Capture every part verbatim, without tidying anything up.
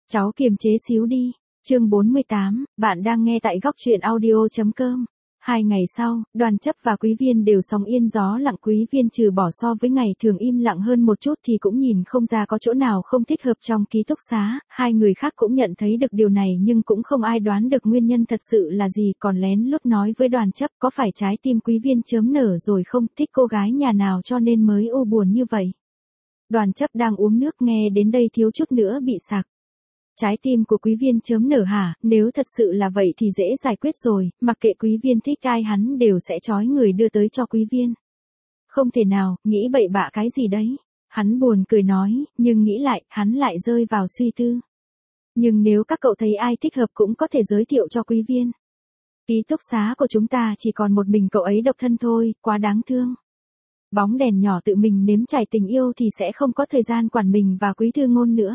Cháu kiềm chế xíu đi. Chương bốn mươi tám, bạn đang nghe tại góc truyện audio chấm com. Hai ngày sau, Đoàn Chấp và Quý Viên đều sóng yên gió lặng. Quý Viên trừ bỏ so với ngày thường im lặng hơn một chút thì cũng nhìn không ra có chỗ nào không thích hợp trong ký túc xá. Hai người khác cũng nhận thấy được điều này nhưng cũng không ai đoán được nguyên nhân thật sự là gì, còn lén lút nói với Đoàn Chấp có phải trái tim Quý Viên chớm nở rồi không, thích cô gái nhà nào cho nên mới u buồn như vậy. Đoàn Chấp đang uống nước nghe đến đây thiếu chút nữa bị sặc. Trái tim của Quý Viên chớm nở hả, nếu thật sự là vậy thì dễ giải quyết rồi, mặc kệ Quý Viên thích ai hắn đều sẽ trói người đưa tới cho Quý Viên. Không thể nào, nghĩ bậy bạ cái gì đấy. Hắn buồn cười nói, nhưng nghĩ lại, hắn lại rơi vào suy tư. Nhưng nếu các cậu thấy ai thích hợp cũng có thể giới thiệu cho Quý Viên. Ký túc xá của chúng ta chỉ còn một mình cậu ấy độc thân thôi, quá đáng thương. Bóng đèn nhỏ tự mình nếm trải tình yêu thì sẽ không có thời gian quản mình và Quý Thư Ngôn nữa.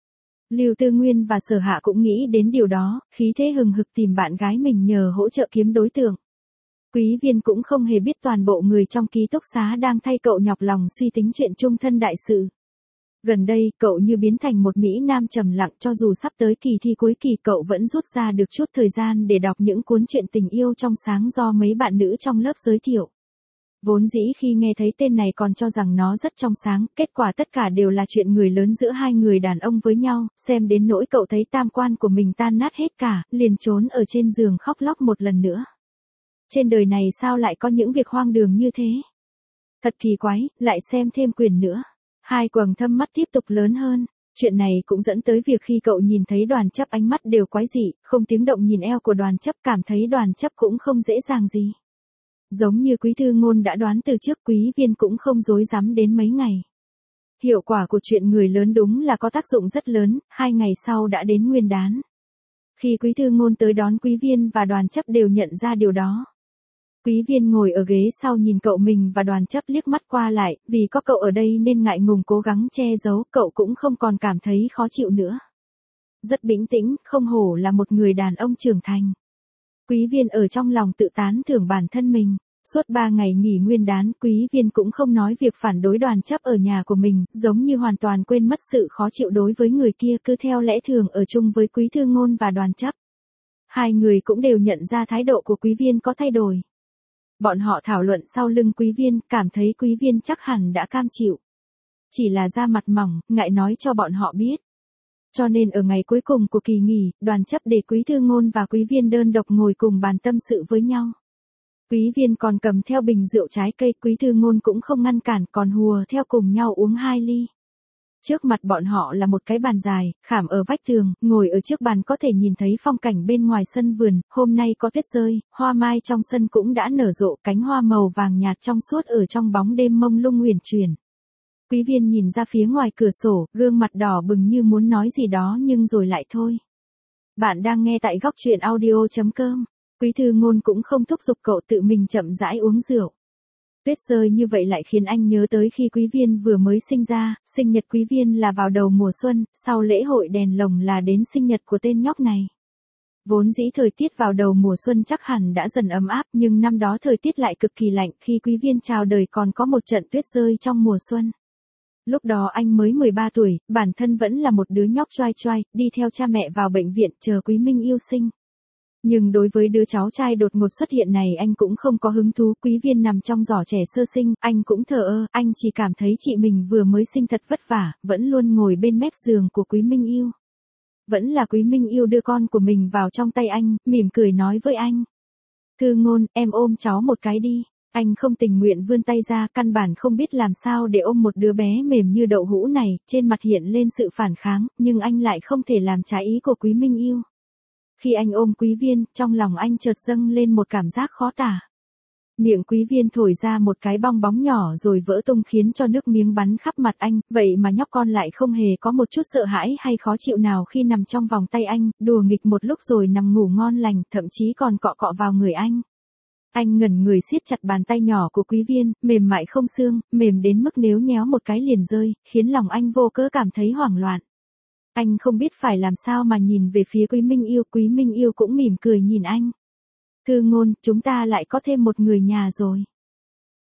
Lưu Tư Nguyên và Sở Hạ cũng nghĩ đến điều đó, khí thế hừng hực tìm bạn gái mình nhờ hỗ trợ kiếm đối tượng. Quý Viên cũng không hề biết toàn bộ người trong ký túc xá đang thay cậu nhọc lòng suy tính chuyện chung thân đại sự. Gần đây, cậu như biến thành một Mỹ Nam trầm lặng, cho dù sắp tới kỳ thi cuối kỳ cậu vẫn rút ra được chút thời gian để đọc những cuốn truyện tình yêu trong sáng do mấy bạn nữ trong lớp giới thiệu. Vốn dĩ khi nghe thấy tên này còn cho rằng nó rất trong sáng, kết quả tất cả đều là chuyện người lớn giữa hai người đàn ông với nhau, xem đến nỗi cậu thấy tam quan của mình tan nát hết cả, liền trốn ở trên giường khóc lóc một lần nữa. Trên đời này sao lại có những việc hoang đường như thế? Thật kỳ quái, lại xem thêm quyển nữa. Hai quầng thâm mắt tiếp tục lớn hơn. Chuyện này cũng dẫn tới việc khi cậu nhìn thấy Đoàn Chấp ánh mắt đều quái dị, không tiếng động nhìn eo của Đoàn Chấp, cảm thấy Đoàn Chấp cũng không dễ dàng gì. Giống như Quý Thư Ngôn đã đoán từ trước, Quý Viên cũng không dối dám đến mấy ngày. Hiệu quả của chuyện người lớn đúng là có tác dụng rất lớn, hai ngày sau đã đến Nguyên đán. Khi Quý Thư Ngôn tới đón Quý Viên và Đoàn Chấp đều nhận ra điều đó. Quý Viên ngồi ở ghế sau nhìn cậu mình và Đoàn Chấp liếc mắt qua lại, vì có cậu ở đây nên ngại ngùng cố gắng che giấu, cậu cũng không còn cảm thấy khó chịu nữa. Rất bình tĩnh, không hổ là một người đàn ông trưởng thành. Quý Viên ở trong lòng tự tán thưởng bản thân mình. Suốt ba ngày nghỉ Nguyên đán, Quý Viên cũng không nói việc phản đối Đoàn Chấp ở nhà của mình, giống như hoàn toàn quên mất sự khó chịu đối với người kia, cứ theo lẽ thường ở chung với Quý Thư Ngôn và Đoàn Chấp. Hai người cũng đều nhận ra thái độ của Quý Viên có thay đổi. Bọn họ thảo luận sau lưng Quý Viên, cảm thấy Quý Viên chắc hẳn đã cam chịu. Chỉ là da mặt mỏng, ngại nói cho bọn họ biết. Cho nên ở ngày cuối cùng của kỳ nghỉ, Đoàn Chấp để Quý Thư Ngôn và Quý Viên đơn độc ngồi cùng bàn tâm sự với nhau. Quý Viên còn cầm theo bình rượu trái cây, Quý Thư Ngôn cũng không ngăn cản, còn hùa theo cùng nhau uống hai ly. Trước mặt bọn họ là một cái bàn dài, khảm ở vách tường, ngồi ở trước bàn có thể nhìn thấy phong cảnh bên ngoài sân vườn, hôm nay có tuyết rơi, hoa mai trong sân cũng đã nở rộ, cánh hoa màu vàng nhạt trong suốt ở trong bóng đêm mông lung uyển chuyển. Quý Viên nhìn ra phía ngoài cửa sổ, gương mặt đỏ bừng như muốn nói gì đó nhưng rồi lại thôi. Bạn đang nghe tại góc truyện audio chấm com. Quý Thư Ngôn cũng không thúc giục cậu, tự mình chậm rãi uống rượu. Tuyết rơi như vậy lại khiến anh nhớ tới khi Quý Viên vừa mới sinh ra, sinh nhật Quý Viên là vào đầu mùa xuân, sau lễ hội đèn lồng là đến sinh nhật của tên nhóc này. Vốn dĩ thời tiết vào đầu mùa xuân chắc hẳn đã dần ấm áp, nhưng năm đó thời tiết lại cực kỳ lạnh, khi Quý Viên chào đời còn có một trận tuyết rơi trong mùa xuân. Lúc đó anh mới mười ba tuổi, bản thân vẫn là một đứa nhóc choai choai, đi theo cha mẹ vào bệnh viện chờ Quý Minh yêu sinh. Nhưng đối với đứa cháu trai đột ngột xuất hiện này anh cũng không có hứng thú. Quý Viên nằm trong giỏ trẻ sơ sinh, anh cũng thờ ơ, anh chỉ cảm thấy chị mình vừa mới sinh thật vất vả, vẫn luôn ngồi bên mép giường của Quý Minh Yêu. Vẫn là Quý Minh Yêu đưa con của mình vào trong tay anh, mỉm cười nói với anh. Thư Ngôn, em ôm cháu một cái đi. Anh không tình nguyện vươn tay ra, căn bản không biết làm sao để ôm một đứa bé mềm như đậu hũ này, trên mặt hiện lên sự phản kháng, nhưng anh lại không thể làm trái ý của Quý Minh Yêu. Khi anh ôm Quý Viên, trong lòng anh chợt dâng lên một cảm giác khó tả. Miệng Quý Viên thổi ra một cái bong bóng nhỏ rồi vỡ tung khiến cho nước miếng bắn khắp mặt anh, vậy mà nhóc con lại không hề có một chút sợ hãi hay khó chịu nào khi nằm trong vòng tay anh, đùa nghịch một lúc rồi nằm ngủ ngon lành, thậm chí còn cọ cọ vào người anh. Anh ngẩn người siết chặt bàn tay nhỏ của Quý Viên, mềm mại không xương, mềm đến mức nếu nhéo một cái liền rơi, khiến lòng anh vô cớ cảm thấy hoảng loạn. Anh không biết phải làm sao mà nhìn về phía Quý Minh Yêu, Quý Minh Yêu cũng mỉm cười nhìn anh. Thư Ngôn, chúng ta lại có thêm một người nhà rồi.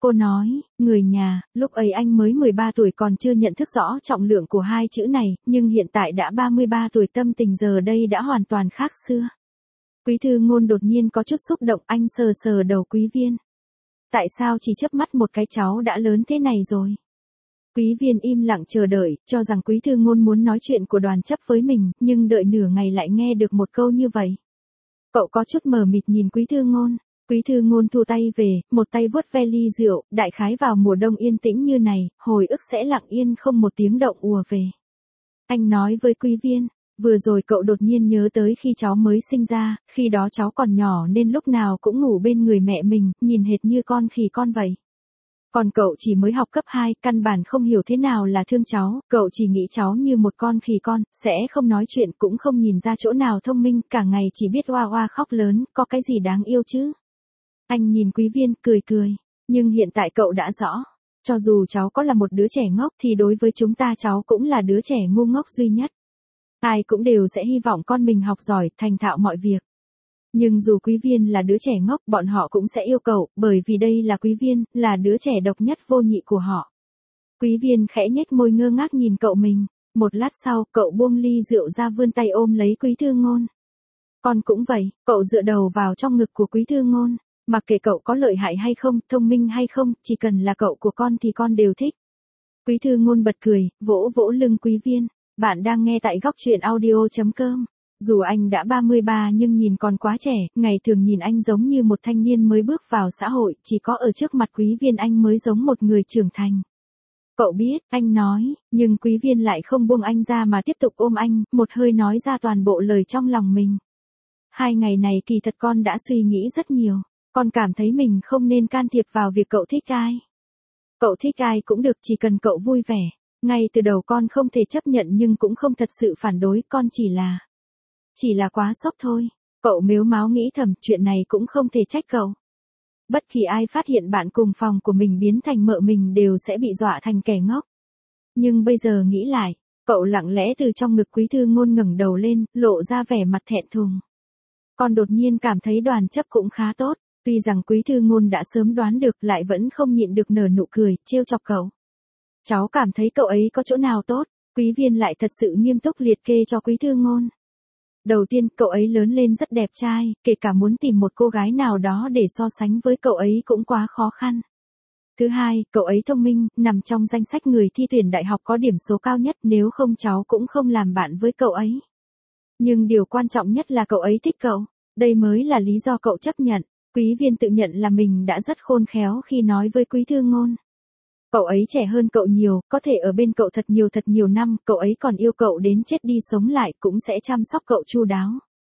Cô nói, người nhà, lúc ấy anh mới mười ba tuổi còn chưa nhận thức rõ trọng lượng của hai chữ này, nhưng hiện tại đã ba mươi ba tuổi, tâm tình giờ đây đã hoàn toàn khác xưa. Quý Thư Ngôn đột nhiên có chút xúc động, anh sờ sờ đầu Quý Viên. Tại sao chỉ chớp mắt một cái cháu đã lớn thế này rồi? Quý Viên im lặng chờ đợi, cho rằng Quý Thư Ngôn muốn nói chuyện của Đoàn Chấp với mình, nhưng đợi nửa ngày lại nghe được một câu như vậy. Cậu có chút mờ mịt nhìn Quý Thư Ngôn. Quý Thư Ngôn thu tay về, một tay vuốt ve ly rượu, đại khái vào mùa đông yên tĩnh như này, hồi ức sẽ lặng yên không một tiếng động ùa về. Anh nói với Quý Viên, vừa rồi cậu đột nhiên nhớ tới khi cháu mới sinh ra, khi đó cháu còn nhỏ nên lúc nào cũng ngủ bên người mẹ mình, nhìn hệt như con khỉ con vậy. Còn cậu chỉ mới học cấp hai, căn bản không hiểu thế nào là thương cháu, cậu chỉ nghĩ cháu như một con khỉ con, sẽ không nói chuyện cũng không nhìn ra chỗ nào thông minh, cả ngày chỉ biết oa oa khóc lớn, có cái gì đáng yêu chứ. Anh nhìn Quý Viên, cười cười, nhưng hiện tại cậu đã rõ, cho dù cháu có là một đứa trẻ ngốc thì đối với chúng ta cháu cũng là đứa trẻ ngu ngốc duy nhất. Ai cũng đều sẽ hy vọng con mình học giỏi, thành thạo mọi việc. Nhưng dù Quý Viên là đứa trẻ ngốc, bọn họ cũng sẽ yêu cậu, bởi vì đây là Quý Viên, là đứa trẻ độc nhất vô nhị của họ. Quý Viên khẽ nhếch môi ngơ ngác nhìn cậu mình, một lát sau, cậu buông ly rượu ra vươn tay ôm lấy Quý Thư Ngôn. Con cũng vậy, cậu dựa đầu vào trong ngực của Quý Thư Ngôn, mặc kệ cậu có lợi hại hay không, thông minh hay không, chỉ cần là cậu của con thì con đều thích. Quý Thư Ngôn bật cười, vỗ vỗ lưng Quý Viên, bạn đang nghe tại góc truyện audio chấm com. Dù anh đã ba mươi ba nhưng nhìn còn quá trẻ, ngày thường nhìn anh giống như một thanh niên mới bước vào xã hội, chỉ có ở trước mặt Quý Viên anh mới giống một người trưởng thành. Cậu biết, anh nói, nhưng Quý Viên lại không buông anh ra mà tiếp tục ôm anh, một hơi nói ra toàn bộ lời trong lòng mình. Hai ngày này kỳ thật con đã suy nghĩ rất nhiều, con cảm thấy mình không nên can thiệp vào việc cậu thích ai. Cậu thích ai cũng được, chỉ cần cậu vui vẻ. Ngay từ đầu con không thể chấp nhận nhưng cũng không thật sự phản đối, con chỉ là... Chỉ là quá sốc thôi. Cậu mếu máo nghĩ thầm, chuyện này cũng không thể trách cậu. Bất kỳ ai phát hiện bạn cùng phòng của mình biến thành mợ mình đều sẽ bị dọa thành kẻ ngốc. Nhưng bây giờ nghĩ lại, cậu lặng lẽ từ trong ngực Quý Thư Ngôn ngẩng đầu lên, lộ ra vẻ mặt thẹn thùng. Con đột nhiên cảm thấy Đoàn Chấp cũng khá tốt, tuy rằng Quý Thư Ngôn đã sớm đoán được lại vẫn không nhịn được nở nụ cười, trêu chọc cậu. Cháu cảm thấy cậu ấy có chỗ nào tốt? Quý Viên lại thật sự nghiêm túc liệt kê cho Quý Thư Ngôn. Đầu tiên, cậu ấy lớn lên rất đẹp trai, kể cả muốn tìm một cô gái nào đó để so sánh với cậu ấy cũng quá khó khăn. Thứ hai, cậu ấy thông minh, nằm trong danh sách người thi tuyển đại học có điểm số cao nhất, nếu không cháu cũng không làm bạn với cậu ấy. Nhưng điều quan trọng nhất là cậu ấy thích cậu, đây mới là lý do cậu chấp nhận. Quý Viên tự nhận là mình đã rất khôn khéo khi nói với Quý Thư Ngôn. Cậu ấy trẻ hơn cậu nhiều, có thể ở bên cậu thật nhiều thật nhiều năm, cậu ấy còn yêu cậu đến chết đi sống lại, cũng sẽ chăm sóc cậu chu đáo.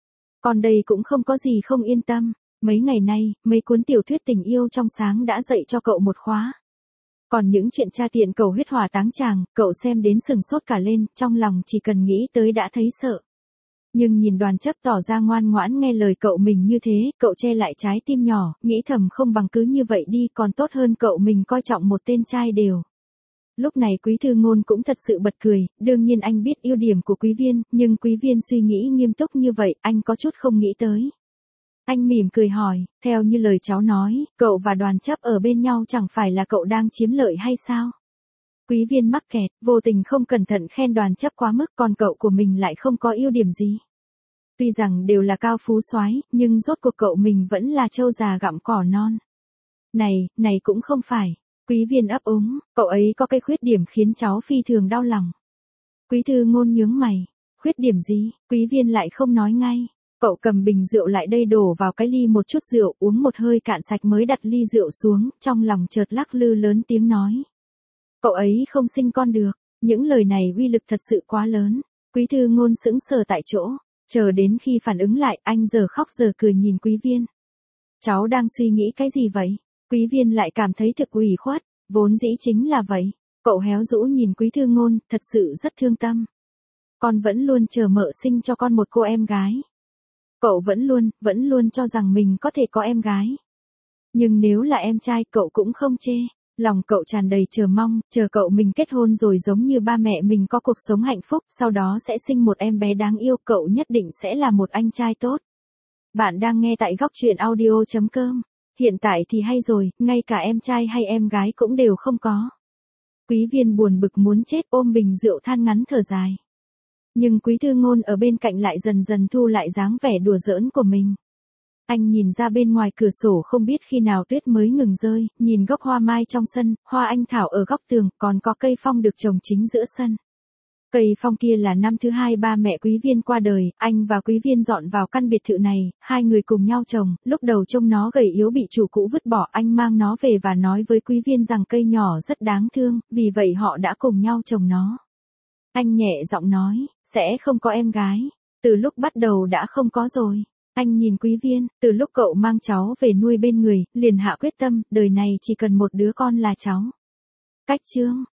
Còn đây cũng không có gì không yên tâm, mấy ngày nay, mấy cuốn tiểu thuyết tình yêu trong sáng đã dạy cho cậu một khóa. Còn những chuyện tra tiện cầu huyết hỏa táng tràng, cậu xem đến sừng sốt cả lên, trong lòng chỉ cần nghĩ tới đã thấy sợ. Nhưng nhìn Đoàn Chấp tỏ ra ngoan ngoãn nghe lời cậu mình như thế, cậu che lại trái tim nhỏ, nghĩ thầm không bằng cứ như vậy đi, còn tốt hơn cậu mình coi trọng một tên trai đều. Lúc này Quý Thư Ngôn cũng thật sự bật cười, đương nhiên anh biết ưu điểm của Quý Viên, nhưng Quý Viên suy nghĩ nghiêm túc như vậy, anh có chút không nghĩ tới. Anh mỉm cười hỏi, theo như lời cháu nói, cậu và Đoàn Chấp ở bên nhau chẳng phải là cậu đang chiếm lợi hay sao? Quý Viên mắc kẹt, vô tình không cẩn thận khen Đoàn Chấp quá mức, còn cậu của mình lại không có ưu điểm gì. Tuy rằng đều là cao phú soái, nhưng rốt cuộc cậu mình vẫn là trâu già gặm cỏ non. Này, này cũng không phải. Quý Viên ấp úng, cậu ấy có cái khuyết điểm khiến cháu phi thường đau lòng. Quý Thư Ngôn nhướng mày, khuyết điểm gì? Quý Viên lại không nói ngay. Cậu cầm bình rượu lại đây đổ vào cái ly một chút rượu, uống một hơi cạn sạch mới đặt ly rượu xuống, trong lòng chợt lắc lư lớn tiếng nói. Cậu ấy không sinh con được, những lời này uy lực thật sự quá lớn. Quý Thư Ngôn sững sờ tại chỗ, chờ đến khi phản ứng lại, anh giờ khóc giờ cười nhìn Quý Viên. Cháu đang suy nghĩ cái gì vậy? Quý Viên lại cảm thấy thực ủy khuất, vốn dĩ chính là vậy. Cậu héo rũ nhìn Quý Thư Ngôn, thật sự rất thương tâm. Con vẫn luôn chờ mợ sinh cho con một cô em gái. Cậu vẫn luôn, vẫn luôn cho rằng mình có thể có em gái. Nhưng nếu là em trai cậu cũng không chê. Lòng cậu tràn đầy chờ mong, chờ cậu mình kết hôn rồi giống như ba mẹ mình có cuộc sống hạnh phúc, sau đó sẽ sinh một em bé đáng yêu, cậu nhất định sẽ là một anh trai tốt. Bạn đang nghe tại góc truyện audio chấm com. Hiện tại thì hay rồi, ngay cả em trai hay em gái cũng đều không có. Quý Viên buồn bực muốn chết, ôm bình rượu than ngắn thở dài. Nhưng Quý Thư Ngôn ở bên cạnh lại dần dần thu lại dáng vẻ đùa giỡn của mình. Anh nhìn ra bên ngoài cửa sổ không biết khi nào tuyết mới ngừng rơi, nhìn gốc hoa mai trong sân, hoa anh thảo ở góc tường, còn có cây phong được trồng chính giữa sân. Cây phong kia là năm thứ hai ba mẹ Quý Viên qua đời, anh và Quý Viên dọn vào căn biệt thự này, hai người cùng nhau trồng, lúc đầu trông nó gầy yếu bị chủ cũ vứt bỏ, anh mang nó về và nói với Quý Viên rằng cây nhỏ rất đáng thương, vì vậy họ đã cùng nhau trồng nó. Anh nhẹ giọng nói, sẽ không có em gái, từ lúc bắt đầu đã không có rồi. Anh nhìn Quý Viên, từ lúc cậu mang cháu về nuôi bên người, liền hạ quyết tâm, đời này chỉ cần một đứa con là cháu. Cách chương